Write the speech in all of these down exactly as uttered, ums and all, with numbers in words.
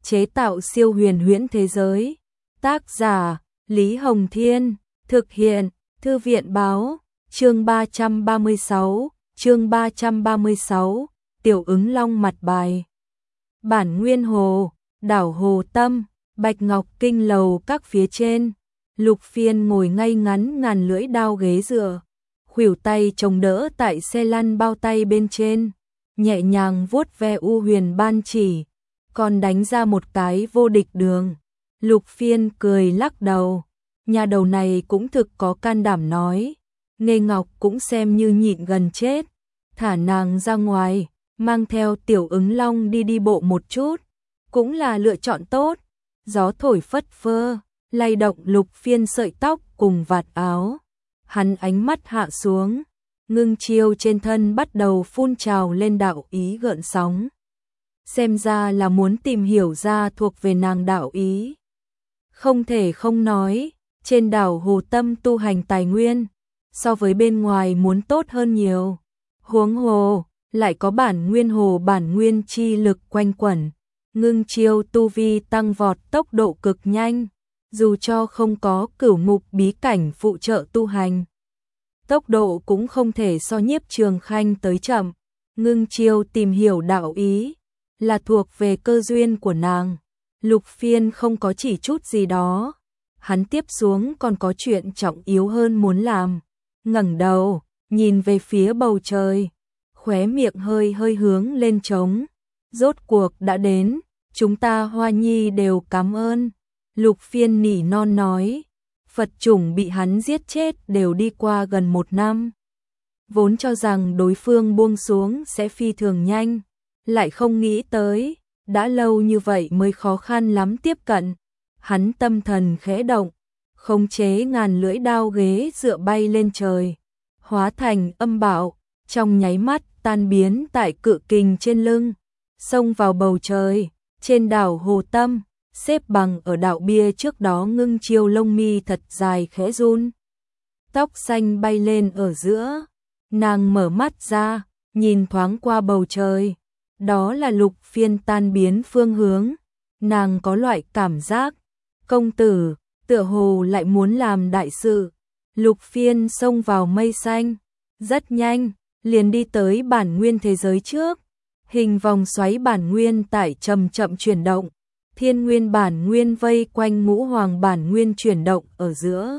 chế tạo siêu huyền huyễn thế giới. Tác giả Lý Hồng Thiên, thực hiện Thư viện Báo, chương ba trăm ba mươi sáu, chương ba trăm ba mươi sáu, Tiểu Ứng Long mặt bài. Bản nguyên hồ, đảo Hồ Tâm, Bạch Ngọc Kinh lầu các phía trên. Lục Phiên ngồi ngay ngắn ngàn lưỡi đao ghế dựa, khuỷu tay chống đỡ tại xe lăn bao tay bên trên, nhẹ nhàng vuốt ve u huyền ban chỉ, còn đánh ra một cái vô địch đường. Lục Phiên cười lắc đầu, nhà đầu này cũng thực có can đảm nói, Nghê Ngọc cũng xem như nhịn gần chết, thả nàng ra ngoài, mang theo Tiểu Ứng Long đi đi bộ một chút, cũng là lựa chọn tốt. Gió thổi phất phơ, lay động Lục Phiên sợi tóc cùng vạt áo. Hắn ánh mắt hạ xuống, ngưng chiêu trên thân bắt đầu phun trào lên đạo ý gợn sóng. Xem ra là muốn tìm hiểu ra thuộc về nàng đạo ý. Không thể không nói, trên đảo Hồ Tâm tu hành tài nguyên, so với bên ngoài muốn tốt hơn nhiều. Huống hồ, lại có bản nguyên hồ bản nguyên chi lực quanh quẩn, ngưng chiêu tu vi tăng vọt tốc độ cực nhanh, dù cho không có cửu ngục bí cảnh phụ trợ tu hành. Tốc độ cũng không thể so Nhiếp Trường Khanh tới chậm, ngưng chiêu tìm hiểu đạo ý, là thuộc về cơ duyên của nàng. Lục Phiên không có chỉ chút gì đó, hắn tiếp xuống còn có chuyện trọng yếu hơn muốn làm. Ngẩng đầu, nhìn về phía bầu trời, khóe miệng hơi hơi hướng lên trống. Rốt cuộc đã đến, chúng ta Hoa Nhi đều cảm ơn. Lục Phiên nỉ non nói, Phật chủng bị hắn giết chết đều đi qua gần một năm. Vốn cho rằng đối phương buông xuống sẽ phi thường nhanh, lại không nghĩ tới, đã lâu như vậy mới khó khăn lắm tiếp cận. Hắn tâm thần khẽ động, khống chế ngàn lưỡi đao ghế dựa bay lên trời, hóa thành âm bạo, trong nháy mắt tan biến tại cự kình trên lưng, xông vào bầu trời. Trên đảo Hồ Tâm, xếp bằng ở đạo bia trước đó ngưng chiêu lông mi thật dài khẽ run. Tóc xanh bay lên ở giữa, nàng mở mắt ra, nhìn thoáng qua bầu trời, đó là Lục Phiên tan biến phương hướng. Nàng có loại cảm giác, công tử, tựa hồ lại muốn làm đại sự. Lục Phiên xông vào mây xanh, rất nhanh, liền đi tới bản nguyên thế giới trước. Hình vòng xoáy bản nguyên tại chậm chậm chuyển động, thiên nguyên bản nguyên vây quanh ngũ hoàng bản nguyên chuyển động ở giữa,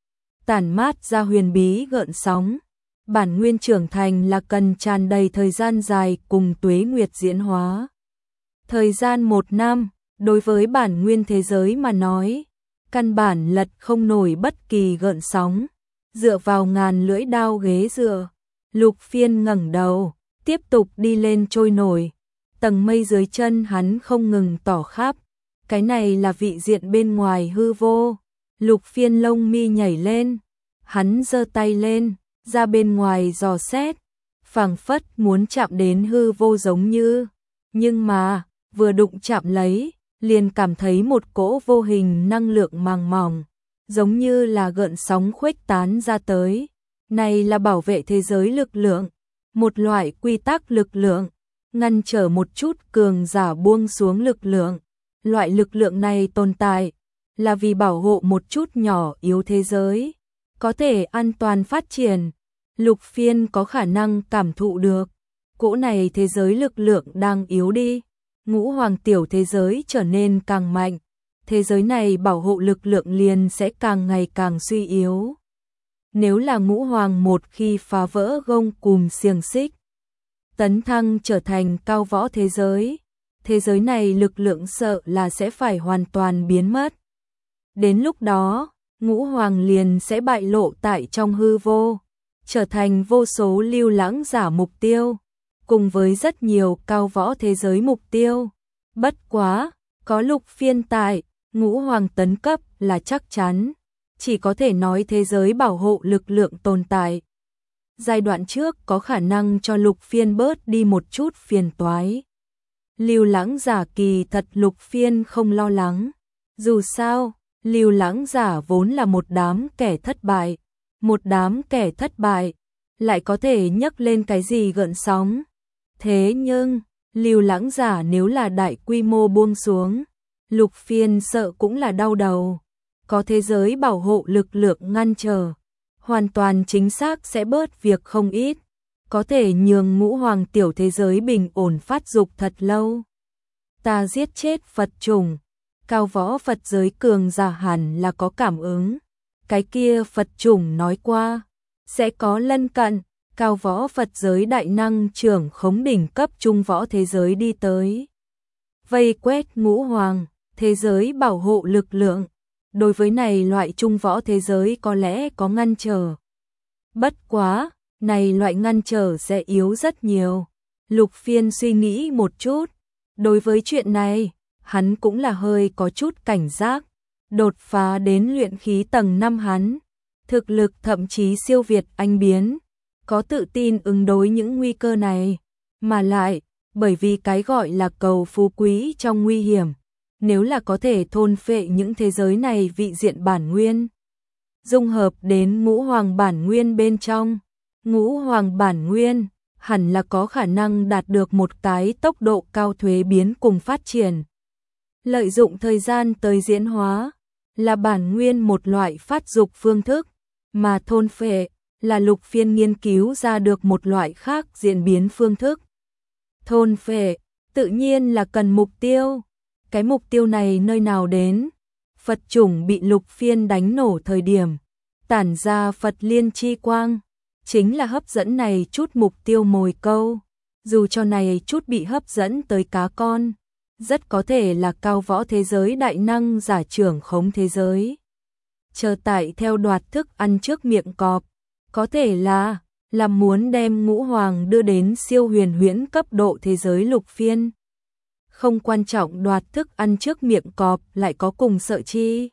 tản mát ra huyền bí gợn sóng. Bản nguyên trưởng thành là cần tràn đầy thời gian dài cùng tuế nguyệt diễn hóa. Thời gian một năm, đối với bản nguyên thế giới mà nói, căn bản lật không nổi bất kỳ gợn sóng. Dựa vào ngàn lưỡi đao ghế dựa, Lục Phiên ngẩng đầu, tiếp tục đi lên trôi nổi. Tầng mây dưới chân hắn không ngừng tỏ khắp, cái này là vị diện bên ngoài hư vô. Lục Phiên lông mi nhảy lên, hắn giơ tay lên, ra bên ngoài dò xét, phảng phất muốn chạm đến hư vô giống như. Nhưng mà, vừa đụng chạm lấy, liền cảm thấy một cỗ vô hình năng lượng màng mỏng, giống như là gợn sóng khuếch tán ra tới. Này là bảo vệ thế giới lực lượng, một loại quy tắc lực lượng, ngăn trở một chút cường giả buông xuống lực lượng. Loại lực lượng này tồn tại là vì bảo hộ một chút nhỏ yếu thế giới có thể an toàn phát triển. Lục Phiên có khả năng cảm thụ được cỗ này thế giới lực lượng đang yếu đi, ngũ hoàng tiểu thế giới trở nên càng mạnh, thế giới này bảo hộ lực lượng liền sẽ càng ngày càng suy yếu. Nếu là ngũ hoàng một khi phá vỡ gông cùm xiềng xích, tấn thăng trở thành cao võ thế giới, thế giới này lực lượng sợ là sẽ phải hoàn toàn biến mất. Đến lúc đó, ngũ hoàng liền sẽ bại lộ tại trong hư vô, trở thành vô số lưu lãng giả mục tiêu, cùng với rất nhiều cao võ thế giới mục tiêu. Bất quá, có Lục Phiên tại, ngũ hoàng tấn cấp là chắc chắn, chỉ có thể nói thế giới bảo hộ lực lượng tồn tại. Giai đoạn trước có khả năng cho Lục Phiên bớt đi một chút phiền toái. Lưu lãng giả kỳ thật Lục Phiên không lo lắng. Dù sao, lưu lãng giả vốn là một đám kẻ thất bại. Một đám kẻ thất bại, lại có thể nhấc lên cái gì gợn sóng. Thế nhưng, lưu lãng giả nếu là đại quy mô buông xuống, Lục Phiên sợ cũng là đau đầu. Có thế giới bảo hộ lực lượng ngăn trở, hoàn toàn chính xác sẽ bớt việc không ít, có thể nhường ngũ hoàng tiểu thế giới bình ổn phát dục thật lâu. Ta giết chết Phật chủng, cao võ Phật giới cường giả hẳn là có cảm ứng. Cái kia Phật chủng nói qua, sẽ có lân cận, cao võ Phật giới đại năng trưởng khống đỉnh cấp trung võ thế giới đi tới. Vây quét ngũ hoàng, thế giới bảo hộ lực lượng. Đối với này loại trung võ thế giới có lẽ có ngăn trở. Bất quá, này loại ngăn trở sẽ yếu rất nhiều. Lục Phiên suy nghĩ một chút. Đối với chuyện này, hắn cũng là hơi có chút cảnh giác. Đột phá đến luyện khí tầng năm hắn, thực lực thậm chí siêu việt anh biến, có tự tin ứng đối những nguy cơ này, mà lại, bởi vì cái gọi là cầu phú quý trong nguy hiểm, nếu là có thể thôn phệ những thế giới này vị diện bản nguyên, dung hợp đến ngũ hoàng bản nguyên bên trong, ngũ hoàng bản nguyên hẳn là có khả năng đạt được một cái tốc độ cao thuế biến cùng phát triển. Lợi dụng thời gian tới diễn hóa là bản nguyên một loại phát dục phương thức, mà thôn phệ là Lục Phiên nghiên cứu ra được một loại khác diễn biến phương thức. Thôn phệ tự nhiên là cần mục tiêu. Cái mục tiêu này nơi nào đến? Phật chủng bị Lục Phiên đánh nổ thời điểm, tản ra Phật liên chi quang, chính là hấp dẫn này chút mục tiêu mồi câu. Dù cho này chút bị hấp dẫn tới cá con, rất có thể là cao võ thế giới đại năng giả trưởng khống thế giới. Chờ tại theo đoạt thức ăn trước miệng cọp, có thể là là muốn đem ngũ hoàng đưa đến siêu huyền huyễn cấp độ thế giới Lục Phiên. Không quan trọng đoạt thức ăn trước miệng cọp lại có cùng sợ chi.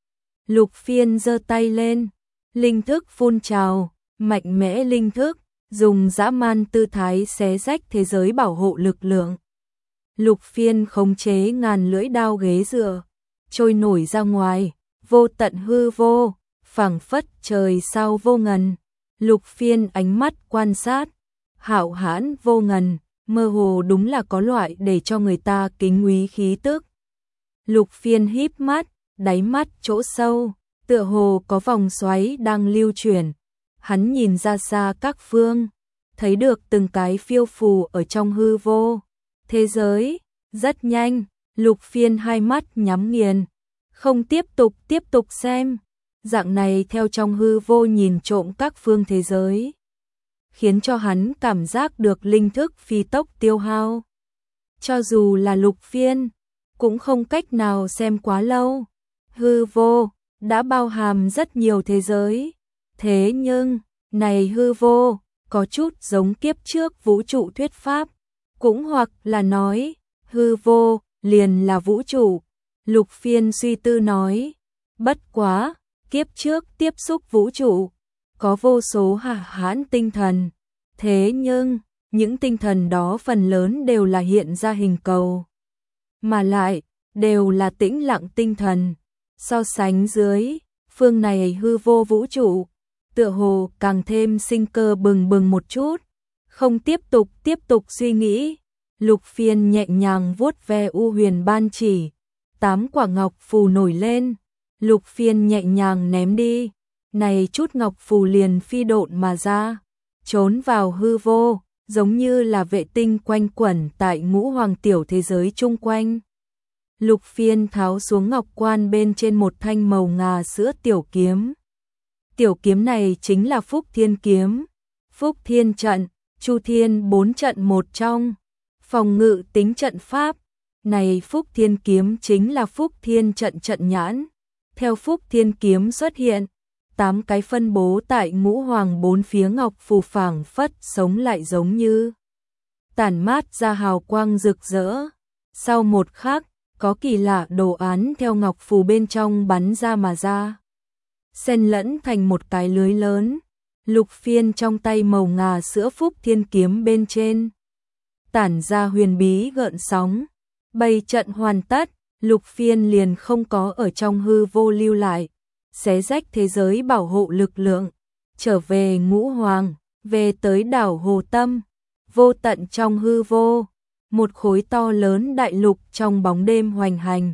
Lục Phiên giơ tay lên, linh thức phun trào, mạnh mẽ linh thức, dùng dã man tư thái xé rách thế giới bảo hộ lực lượng. Lục Phiên khống chế ngàn lưỡi đao ghế dựa, trôi nổi ra ngoài, vô tận hư vô, phảng phất trời sao vô ngần. Lục Phiên ánh mắt quan sát, hạo hãn vô ngần, mơ hồ đúng là có loại để cho người ta kính quý khí tức. Lục Phiên híp mắt, đáy mắt chỗ sâu, tựa hồ có vòng xoáy đang lưu chuyển. Hắn nhìn ra xa các phương, thấy được từng cái phiêu phù ở trong hư vô. Thế giới, rất nhanh, Lục Phiên hai mắt nhắm nghiền, không tiếp tục tiếp tục xem. Dạng này theo trong hư vô nhìn trộm các phương thế giới, khiến cho hắn cảm giác được linh thức phi tốc tiêu hao. Cho dù là Lục Phiên, cũng không cách nào xem quá lâu. Hư vô, đã bao hàm rất nhiều thế giới. Thế nhưng, này hư vô, có chút giống kiếp trước vũ trụ thuyết pháp. Cũng hoặc là nói, hư vô, liền là vũ trụ. Lục Phiên suy tư nói, bất quá, kiếp trước tiếp xúc vũ trụ, có vô số hả hãn tinh thần. Thế nhưng, những tinh thần đó phần lớn đều là hiện ra hình cầu. Mà lại, đều là tĩnh lặng tinh thần. So sánh dưới, phương này hư vô vũ trụ, tựa hồ càng thêm sinh cơ bừng bừng một chút. Không tiếp tục tiếp tục suy nghĩ, Lục Phiên nhẹ nhàng vuốt ve u huyền ban chỉ, tám quả ngọc phù nổi lên, Lục Phiên nhẹ nhàng ném đi, này chút ngọc phù liền phi độn mà ra, trốn vào hư vô, giống như là vệ tinh quanh quẩn tại ngũ hoàng tiểu thế giới chung quanh. Lục Phiên tháo xuống ngọc quan bên trên một thanh màu ngà sữa tiểu kiếm. Tiểu kiếm này chính là Phúc Thiên kiếm, Phúc Thiên trận, Chu Thiên bốn trận một trong, phòng ngự tính trận pháp. Này Phúc Thiên kiếm chính là Phúc Thiên trận trận nhãn. Theo Phúc Thiên kiếm xuất hiện, tám cái phân bố tại ngũ hoàng bốn phía ngọc phù phảng phất sống lại giống như tản mát ra hào quang rực rỡ. Sau một khắc, có kỳ lạ đồ án theo ngọc phù bên trong bắn ra mà ra, xen lẫn thành một cái lưới lớn. Lục Phiên trong tay màu ngà sữa Phúc Thiên kiếm bên trên tản ra huyền bí gợn sóng. Bày trận hoàn tất, Lục Phiên liền không có ở trong hư vô lưu lại, xé rách thế giới bảo hộ lực lượng, trở về ngũ hoàng, về tới đảo Hồ Tâm. Vô tận trong hư vô, một khối to lớn đại lục trong bóng đêm hoành hành,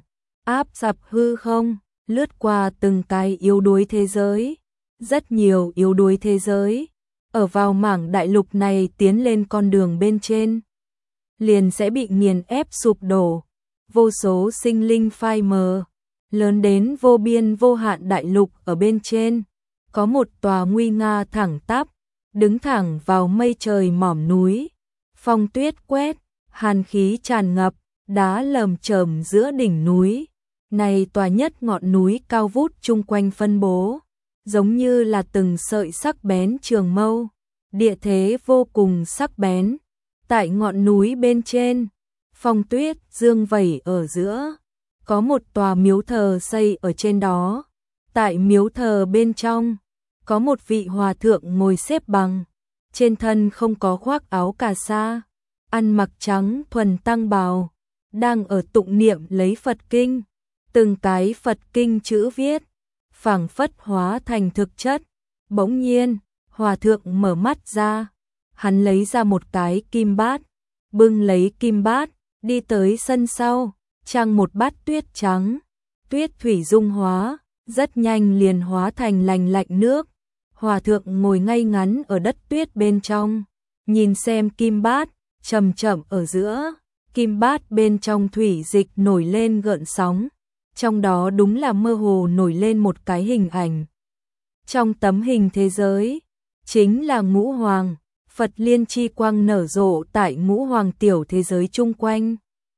áp dập hư không, lướt qua từng cái yếu đuối thế giới, rất nhiều yếu đuối thế giới, ở vào mảng đại lục này tiến lên con đường bên trên, liền sẽ bị nghiền ép sụp đổ, vô số sinh linh phai mờ, lớn đến vô biên vô hạn đại lục ở bên trên, có một tòa nguy nga thẳng tắp, đứng thẳng vào mây trời mỏm núi, phong tuyết quét, hàn khí tràn ngập, đá lởm chởm giữa đỉnh núi. Này tòa nhất ngọn núi cao vút chung quanh phân bố, giống như là từng sợi sắc bén trường mâu, địa thế vô cùng sắc bén. Tại ngọn núi bên trên, phong tuyết dương vẩy ở giữa, có một tòa miếu thờ xây ở trên đó. Tại miếu thờ bên trong, có một vị hòa thượng ngồi xếp bằng, trên thân không có khoác áo cà sa, ăn mặc trắng thuần tăng bào, đang ở tụng niệm lấy Phật kinh. Từng cái Phật kinh chữ viết, phảng phất hóa thành thực chất. Bỗng nhiên, hòa thượng mở mắt ra, hắn lấy ra một cái kim bát, bưng lấy kim bát, đi tới sân sau, trang một bát tuyết trắng, tuyết thủy dung hóa, rất nhanh liền hóa thành lành lạnh nước. Hòa thượng ngồi ngay ngắn ở đất tuyết bên trong, nhìn xem kim bát, chậm chậm ở giữa, kim bát bên trong thủy dịch nổi lên gợn sóng. Trong đó đúng là mơ hồ nổi lên một cái hình ảnh. Trong tấm hình thế giới, chính là ngũ hoàng, Phật liên chi quang nở rộ tại ngũ hoàng tiểu thế giới chung quanh.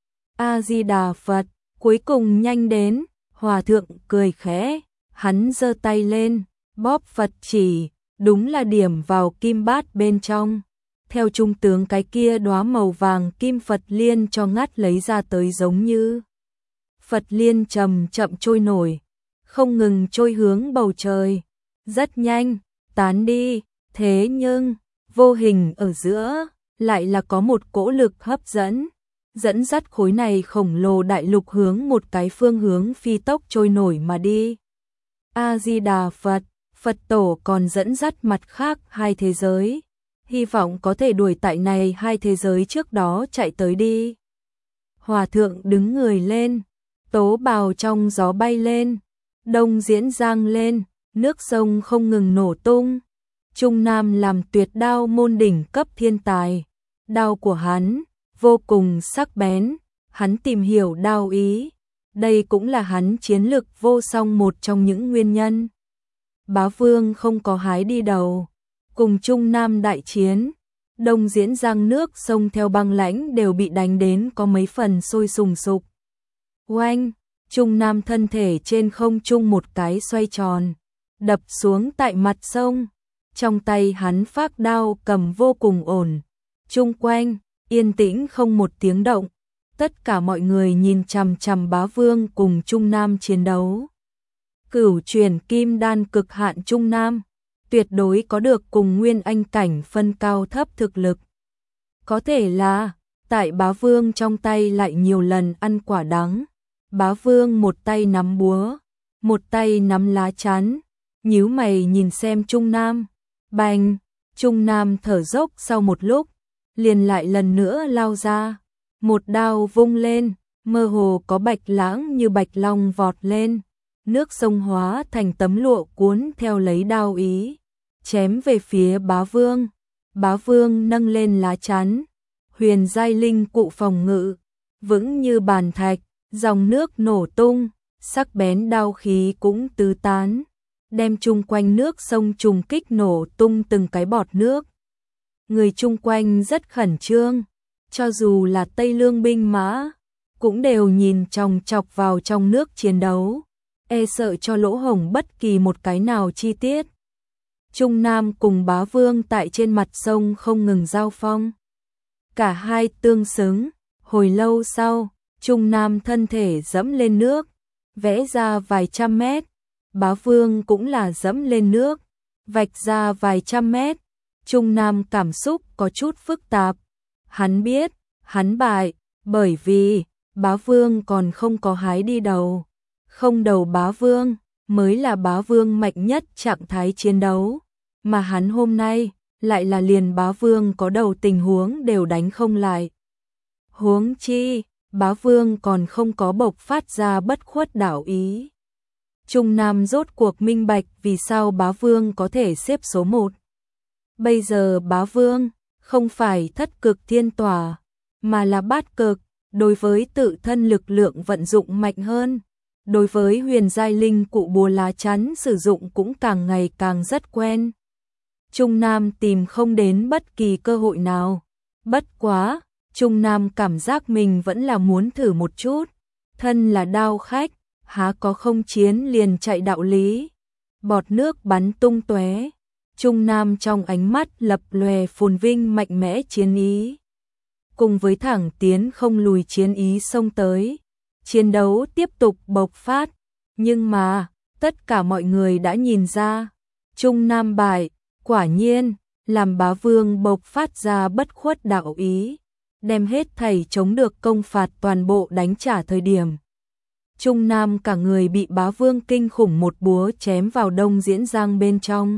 A-di-đà Phật, cuối cùng nhanh đến, hòa thượng cười khẽ, hắn giơ tay lên, bóp Phật chỉ, đúng là điểm vào kim bát bên trong. Theo trung tướng cái kia đóa màu vàng kim Phật liên cho ngắt lấy ra tới giống như Phật liên chậm chậm trôi nổi, không ngừng trôi hướng bầu trời, rất nhanh, tán đi, thế nhưng, vô hình ở giữa, lại là có một cỗ lực hấp dẫn, dẫn dắt khối này khổng lồ đại lục hướng một cái phương hướng phi tốc trôi nổi mà đi. A-di-đà Phật, Phật tổ còn dẫn dắt mặt khác hai thế giới, hy vọng có thể đuổi tại này hai thế giới trước đó chạy tới đi. Hòa thượng đứng người lên, tố bào trong gió bay lên, đông diễn giang lên, nước sông không ngừng nổ tung. Trung Nam làm tuyệt đao môn đỉnh cấp thiên tài, đao của hắn vô cùng sắc bén, hắn tìm hiểu đao ý, đây cũng là hắn chiến lực vô song một trong những nguyên nhân. Bá Vương không có hái đi đầu, cùng Trung Nam đại chiến, đông diễn giang nước sông theo băng lãnh đều bị đánh đến có mấy phần sôi sùng sục. Oanh, Trung Nam thân thể trên không trung một cái xoay tròn, đập xuống tại mặt sông, trong tay hắn phác đao cầm vô cùng ổn, chung quanh, yên tĩnh không một tiếng động, tất cả mọi người nhìn chằm chằm Bá Vương cùng Trung Nam chiến đấu. Cửu truyền kim đan cực hạn Trung Nam, tuyệt đối có được cùng nguyên anh cảnh phân cao thấp thực lực. Có thể là, tại Bá Vương trong tay lại nhiều lần ăn quả đắng. Bá Vương một tay nắm búa, một tay nắm lá chắn, nhíu mày nhìn xem Trung Nam. Bành, Trung Nam thở dốc sau một lúc, liền lại lần nữa lao ra, một đao vung lên, mơ hồ có bạch lãng như bạch long vọt lên, nước sông hóa thành tấm lụa cuốn theo lấy đao ý, chém về phía Bá Vương. Bá Vương nâng lên lá chắn, huyền giai linh cụ phòng ngự, vững như bàn thạch, dòng nước nổ tung, sắc bén đao khí cũng tứ tán, đem chung quanh nước sông trùng kích nổ tung từng cái bọt nước. Người chung quanh rất khẩn trương, cho dù là Tây Lương binh mã, cũng đều nhìn chòng chọc vào trong nước chiến đấu, e sợ cho lỗ hổng bất kỳ một cái nào chi tiết. Trung Nam cùng Bá Vương tại trên mặt sông không ngừng giao phong. Cả hai tương xứng, hồi lâu sau, Trung Nam thân thể dẫm lên nước, vẽ ra vài trăm mét, Bá Vương cũng là dẫm lên nước, vạch ra vài trăm mét. Trung Nam cảm xúc có chút phức tạp, hắn biết, hắn bại, bởi vì Bá Vương còn không có hái đi đầu, không đầu Bá Vương mới là Bá Vương mạnh nhất trạng thái chiến đấu, mà hắn hôm nay lại là liền Bá Vương có đầu tình huống đều đánh không lại. Huống chi, Bá Vương còn không có bộc phát ra bất khuất đạo ý. Trung Nam rốt cuộc minh bạch vì sao Bá Vương có thể xếp số một. Bây giờ Bá Vương không phải thất cực thiên tỏa, mà là bát cực, đối với tự thân lực lượng vận dụng mạnh hơn. Đối với huyền giai linh cụ bùa lá chắn sử dụng cũng càng ngày càng rất quen. Trung Nam tìm không đến bất kỳ cơ hội nào. Bất quá, Trung Nam cảm giác mình vẫn là muốn thử một chút. Thân là đao khách, há có không chiến liền chạy đạo lý. Bọt nước bắn tung tóe. Trung Nam trong ánh mắt lập lòe phồn vinh mạnh mẽ chiến ý. Cùng với thẳng tiến không lùi chiến ý xông tới. Chiến đấu tiếp tục bộc phát. Nhưng mà, tất cả mọi người đã nhìn ra. Trung Nam bại, quả nhiên, làm Bá Vương bộc phát ra bất khuất đạo ý. Đem hết thảy chống được công phạt toàn bộ đánh trả thời điểm. Trung Nam cả người bị Bá Vương kinh khủng một búa chém vào đông diễn giang bên trong.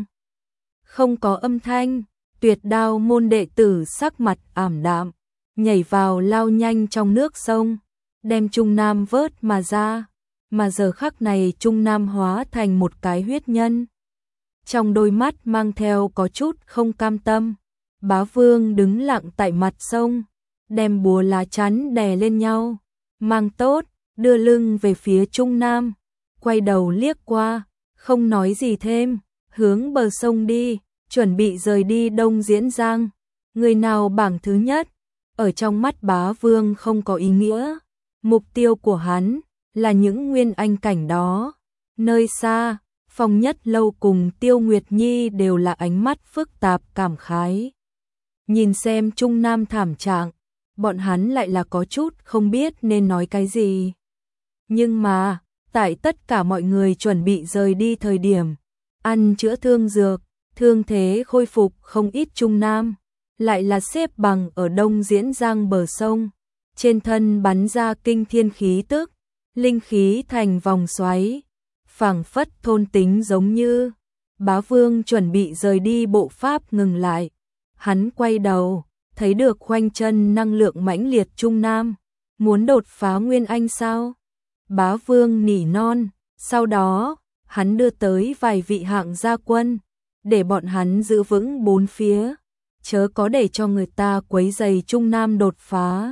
Không có âm thanh, Tuyệt Đao môn đệ tử sắc mặt ảm đạm, nhảy vào lao nhanh trong nước sông, đem Trung Nam vớt mà ra, mà giờ khắc này Trung Nam hóa thành một cái huyết nhân. Trong đôi mắt mang theo có chút không cam tâm, Bá Vương đứng lặng tại mặt sông, đem búa lá chắn đè lên nhau, mang tốt, đưa lưng về phía Trung Nam, quay đầu liếc qua, không nói gì thêm, hướng bờ sông đi, chuẩn bị rời đi Đông Diễn Giang. Người nào bảng thứ nhất, ở trong mắt Bá Vương không có ý nghĩa, mục tiêu của hắn là những nguyên anh cảnh đó. Nơi xa, Phong Nhất Lâu cùng Tiêu Nguyệt Nhi đều là ánh mắt phức tạp cảm khái. Nhìn xem Trung Nam thảm trạng, bọn hắn lại là có chút không biết nên nói cái gì. Nhưng mà, tại tất cả mọi người chuẩn bị rời đi thời điểm, ăn chữa thương dược, thương thế khôi phục không ít Trung Nam, lại là xếp bằng ở Đông Diễn Giang bờ sông, trên thân bắn ra kinh thiên khí tức, linh khí thành vòng xoáy, phảng phất thôn tính giống như. Bá Vương chuẩn bị rời đi bộ pháp ngừng lại, hắn quay đầu, thấy được khoanh chân năng lượng mãnh liệt Trung Nam, muốn đột phá nguyên anh sao? Bá Vương nỉ non, sau đó, hắn đưa tới vài vị hạng gia quân, để bọn hắn giữ vững bốn phía, chớ có để cho người ta quấy rầy Trung Nam đột phá.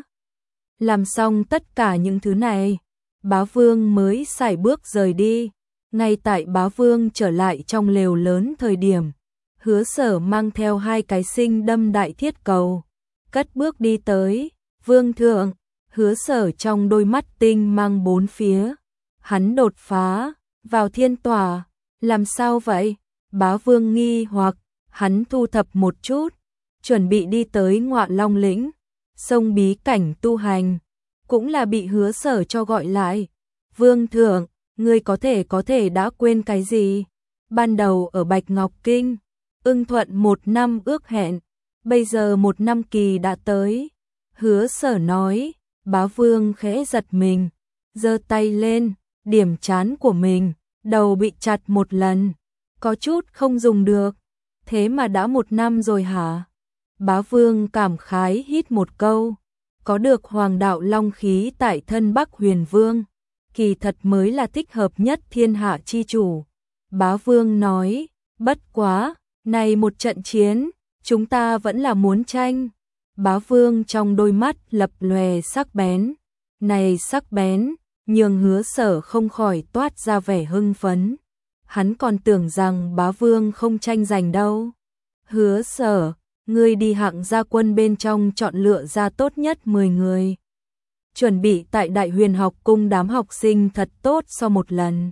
Làm xong tất cả những thứ này, Bá Vương mới sải bước rời đi. Ngay tại Bá Vương trở lại trong lều lớn thời điểm, Hứa Sở mang theo hai cái sinh đâm đại thiết cầu, cất bước đi tới. Vương thượng, Hứa Sở trong đôi mắt tinh mang bốn phía, hắn đột phá vào thiên tòa, làm sao vậy? Bá Vương nghi hoặc, hắn thu thập một chút, chuẩn bị đi tới Ngọa Long lĩnh, sông bí cảnh tu hành, cũng là bị Hứa Sở cho gọi lại. Vương thượng, ngươi có thể có thể đã quên cái gì? Ban đầu ở Bạch Ngọc Kinh, ưng thuận một năm ước hẹn, bây giờ một năm kỳ đã tới. Hứa Sở nói. Bá Vương khẽ giật mình, giơ tay lên, điểm trán của mình, đầu bị chặt một lần, có chút không dùng được. Thế mà đã một năm rồi hả? Bá Vương cảm khái hít một câu, có được hoàng đạo long khí tại thân Bắc Huyền Vương, kỳ thật mới là thích hợp nhất thiên hạ chi chủ. Bá Vương nói, bất quá, này một trận chiến, chúng ta vẫn là muốn tranh. Bá Vương trong đôi mắt lập lòe sắc bén, này sắc bén, nhường Hứa Sở không khỏi toát ra vẻ hưng phấn. Hắn còn tưởng rằng Bá Vương không tranh giành đâu. Hứa Sở, ngươi đi hạng gia quân bên trong chọn lựa ra tốt nhất mười người. Chuẩn bị tại Đại Huyền học cung đám học sinh thật tốt sau một lần.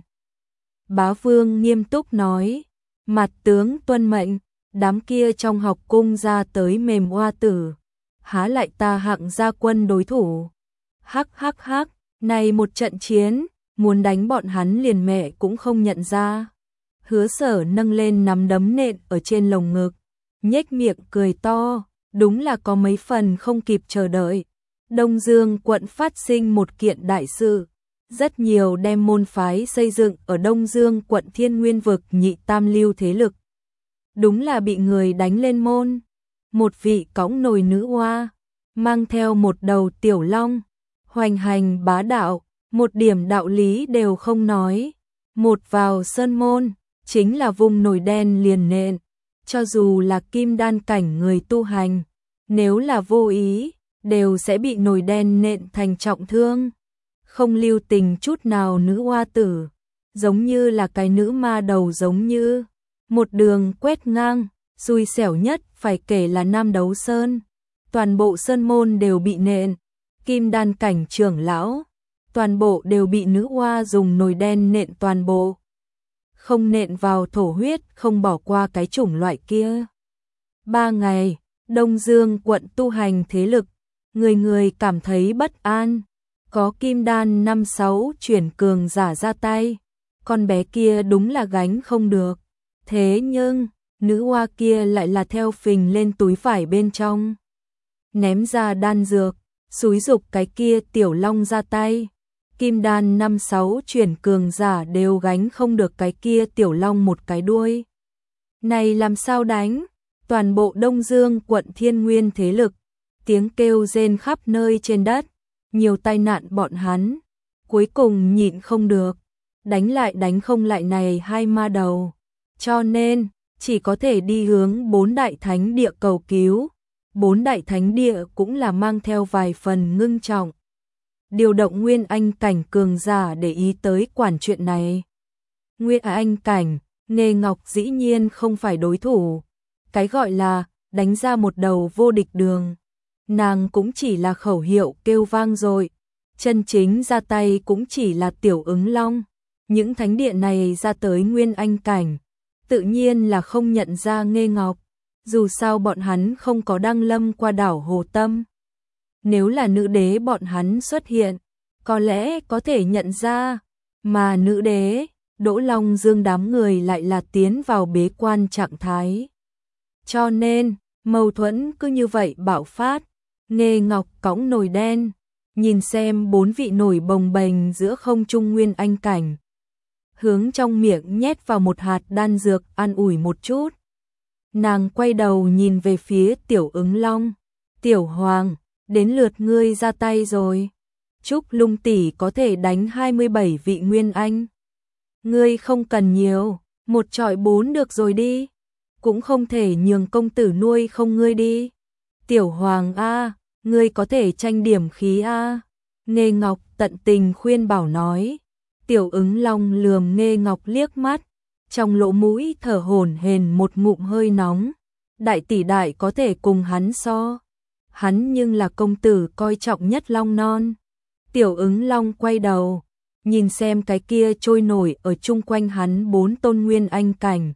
Bá Vương nghiêm túc nói, mặt tướng tuân mệnh, đám kia trong học cung ra tới mềm oa tử, há lại ta hạng gia quân đối thủ. Hắc hắc hắc, này một trận chiến, muốn đánh bọn hắn liền mẹ cũng không nhận ra. Hứa Sở nâng lên nắm đấm nện ở trên lồng ngực, nhếch miệng cười to, đúng là có mấy phần không kịp chờ đợi. Đông Dương quận phát sinh một kiện đại sự, rất nhiều đem môn phái xây dựng ở Đông Dương quận Thiên Nguyên vực nhị tam lưu thế lực. Đúng là bị người đánh lên môn. Một vị cõng nồi nữ oa, mang theo một đầu tiểu long, hoành hành bá đạo, một điểm đạo lý đều không nói. Một vào sơn môn, chính là vùng nổi đen liền nện, cho dù là kim đan cảnh người tu hành, nếu là vô ý, đều sẽ bị nổi đen nện thành trọng thương. Không lưu tình chút nào nữ hoa tử, giống như là cái nữ ma đầu giống như, một đường quét ngang, xui xẻo nhất phải kể là Nam Đấu Sơn. Toàn bộ sơn môn đều bị nện, kim đan cảnh trưởng lão, toàn bộ đều bị nữ hoa dùng nồi đen nện toàn bộ. Không nện vào thổ huyết, không bỏ qua cái chủng loại kia. Ba ngày, Đông Dương quận tu hành thế lực, người người cảm thấy bất an. Có kim đan năm sáu chuyển cường giả ra tay, con bé kia đúng là gánh không được. Thế nhưng, nữ hoa kia lại là theo phình lên túi vải bên trong, ném ra đan dược, xúi dục cái kia tiểu long ra tay. Kim đan năm sáu chuyển cường giả đều gánh không được cái kia tiểu long một cái đuôi. Này làm sao đánh? Toàn bộ Đông Dương quận Thiên Nguyên thế lực, tiếng kêu rên khắp nơi trên đất, nhiều tai nạn bọn hắn, cuối cùng nhịn không được, đánh lại đánh không lại này hai ma đầu, cho nên chỉ có thể đi hướng bốn đại thánh địa cầu cứu. Bốn đại thánh địa cũng là mang theo vài phần ngưng trọng, điều động Nguyên Anh cảnh cường giả để ý tới quản chuyện này. Nguyên Anh cảnh, Nghê Ngọc dĩ nhiên không phải đối thủ, cái gọi là đánh ra một đầu vô địch đường, nàng cũng chỉ là khẩu hiệu kêu vang rồi, chân chính ra tay cũng chỉ là Tiểu Ứng Long. Những thánh địa này ra tới Nguyên Anh cảnh, tự nhiên là không nhận ra Nghê Ngọc, dù sao bọn hắn không có đăng lâm qua đảo Hồ Tâm. Nếu là nữ đế bọn hắn xuất hiện, có lẽ có thể nhận ra, mà nữ đế, Đỗ Long Dương đám người lại là tiến vào bế quan trạng thái. Cho nên, mâu thuẫn cứ như vậy bạo phát. Nghê Ngọc cõng nồi đen, nhìn xem bốn vị nổi bồng bềnh giữa không trung Nguyên Anh cảnh, hướng trong miệng nhét vào một hạt đan dược an ủi một chút. Nàng quay đầu nhìn về phía Tiểu Ứng Long, Tiểu Hoàng, đến lượt ngươi ra tay rồi. Trúc Lung tỷ có thể đánh hai mươi bảy vị Nguyên Anh. Ngươi không cần nhiều, một trọi bốn được rồi đi, cũng không thể nhường công tử nuôi không ngươi đi. Tiểu Hoàng a, ngươi có thể tranh điểm khí a. Nghê Ngọc tận tình khuyên bảo nói. Tiểu Ứng Long lườm Nghê Ngọc liếc mắt, trong lỗ mũi thở hổn hển một ngụm hơi nóng. Đại tỷ đại có thể cùng hắn so, hắn nhưng là công tử coi trọng nhất Long non. Tiểu Ứng Long quay đầu, nhìn xem cái kia trôi nổi ở chung quanh hắn bốn tôn Nguyên Anh cảnh.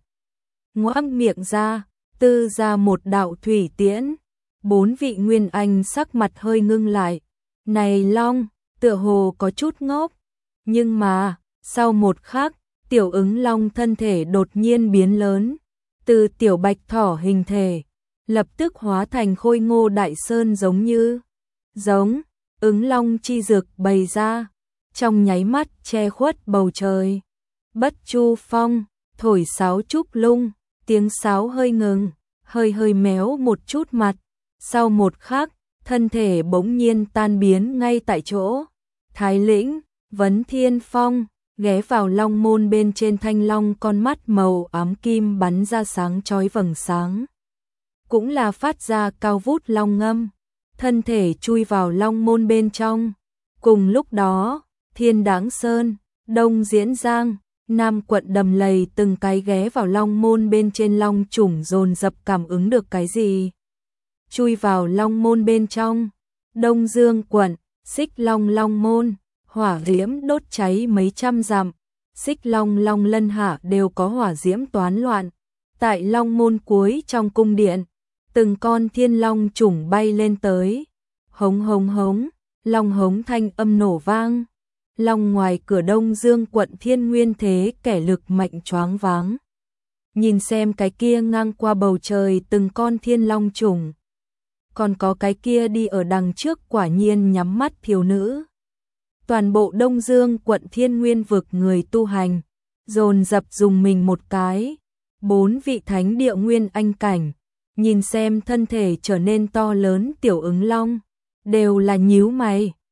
Ngoác miệng ra, tư ra một đạo thủy tiễn. Bốn vị Nguyên Anh sắc mặt hơi ngưng lại. Này Long, tựa hồ có chút ngốc. Nhưng mà, sau một khắc, Tiểu Ứng Long thân thể đột nhiên biến lớn. Từ tiểu bạch thỏ hình thể, lập tức hóa thành khôi ngô đại sơn giống như. Giống, Ứng Long chi dược bày ra, trong nháy mắt che khuất bầu trời. Bất Chu Phong, thổi sáo trúc lung, tiếng sáo hơi ngừng, hơi hơi méo một chút mặt. Sau một khắc, thân thể bỗng nhiên tan biến ngay tại chỗ. Thái Lĩnh, Vấn Thiên Phong, ghé vào long môn bên trên thanh long, con mắt màu ám kim bắn ra sáng chói vầng sáng. Cũng là phát ra cao vút long ngâm, thân thể chui vào long môn bên trong. Cùng lúc đó, Thiên Đáng Sơn, Đông Diễn Giang, Nam quận Đầm Lầy từng cái ghé vào long môn bên trên long chủng dồn dập cảm ứng được cái gì. Chui vào long môn bên trong. Đông Dương quận, Xích Long Long môn, hỏa diễm đốt cháy mấy trăm dặm. Xích Long Long Lân Hạ đều có hỏa diễm toán loạn. Tại long môn cuối trong cung điện, từng con thiên long chủng bay lên tới. Hống hống hống, long hống thanh âm nổ vang. Long ngoài cửa Đông Dương quận Thiên Nguyên thế kẻ lực mạnh choáng váng. Nhìn xem cái kia ngang qua bầu trời từng con thiên long chủng. Còn có cái kia đi ở đằng trước quả nhiên nhắm mắt thiếu nữ. Toàn bộ Đông Dương quận Thiên Nguyên vực người tu hành, dồn dập dùng mình một cái. Bốn vị thánh địa Nguyên Anh cảnh, nhìn xem thân thể trở nên to lớn Tiểu Ứng Long, đều là nhíu mày,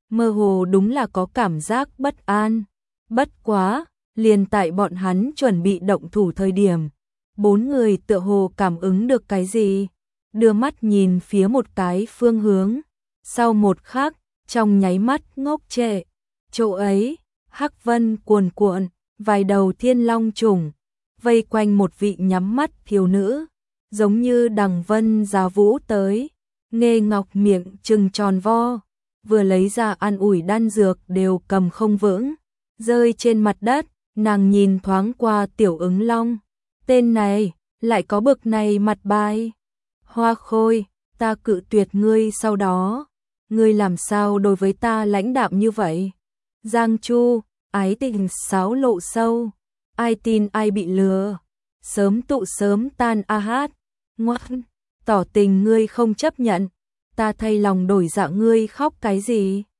mơ hồ đúng là có cảm giác bất an. Bất quá, liền tại bọn hắn chuẩn bị động thủ thời điểm, bốn người tựa hồ cảm ứng được cái gì, đưa mắt nhìn phía một cái phương hướng, sau một khắc, trong nháy mắt ngốc trệ. Chỗ ấy, hắc vân cuồn cuộn, vài đầu thiên long trùng, vây quanh một vị nhắm mắt thiếu nữ, giống như đằng vân giá vũ tới, Nghê Ngọc miệng trừng tròn vo, vừa lấy ra an ủi đan dược đều cầm không vững, rơi trên mặt đất, nàng nhìn thoáng qua Tiểu Ứng Long, tên này, lại có bực này mặt bài. Hoa Khôi, ta cự tuyệt ngươi sau đó, ngươi làm sao đối với ta lãnh đạm như vậy? Giang Chu, ái tình sáo lộ sâu, ai tin ai bị lừa, sớm tụ sớm tan a hát, ngoan, tỏ tình ngươi không chấp nhận, ta thay lòng đổi dạ ngươi khóc cái gì?